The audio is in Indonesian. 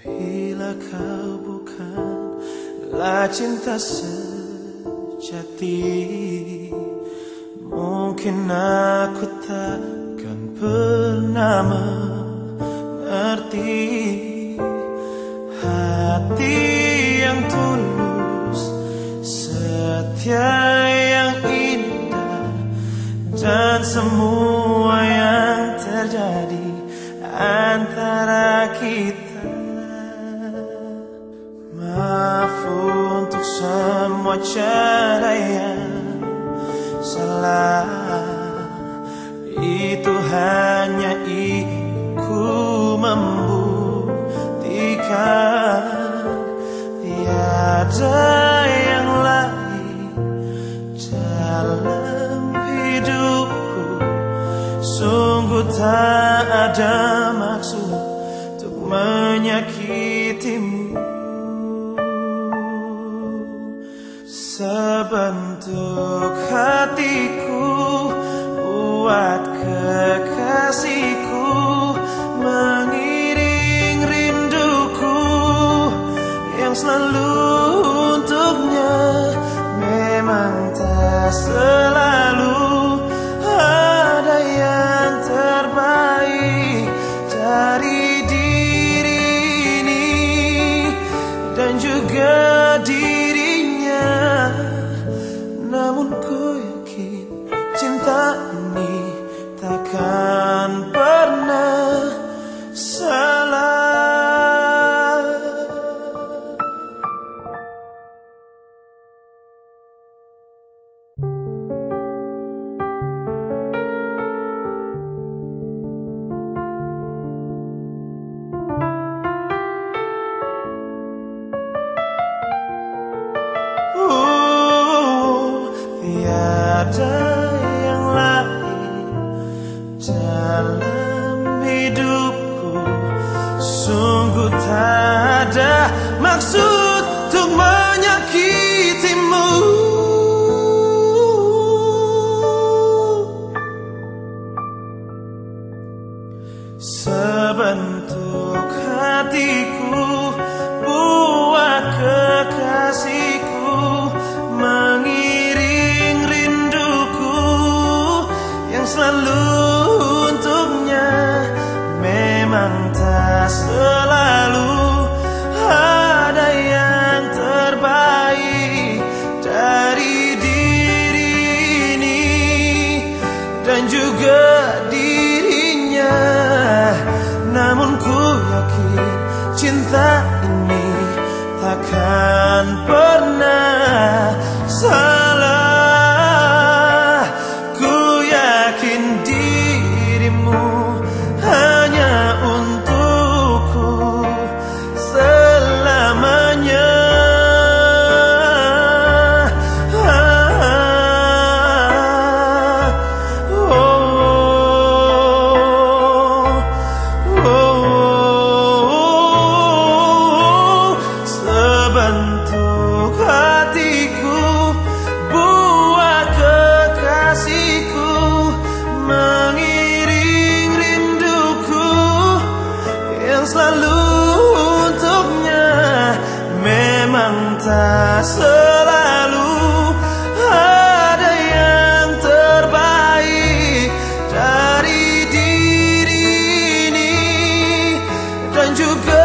Bila kau bukanlah cinta sejati, mungkin aku takkan pernah mengerti hati yang tulus, setia yang indah, dan semua yang terjadi antara kita. Maaf untuk semua cara yang salah, itu hanya ku membuktikan tiada yang lain dalam hidupku. Sungguh tak ada maksud untuk menyakitimu. Sebentuk hatiku buat kekasihku, mengiring rinduku yang selalu untuknya. Memang tak selalu ada yang terbaik dari diri ini dan juga dirinya. Namun ku yakin cinta ini takkan pernah salah. Tiada yang lain dalam hidupku. Sungguh tak ada maksud untuk menyakitimu. Sebentuk hatiku buat kekasihku, mengiring rinduku yang selalu untuknya. Memang tak selalu ada yang terbaik dari diri ini dan juga dirinya. Namun ku yakin cinta ini takkan pernah salah. Ku yakin dirimu hanya untukku selamanya. Sebentuk hatiku buat kekasihku, mengiring rinduku yang selalu untuknya. Memang tak selalu ada yang terbaik dari diri ini dan juga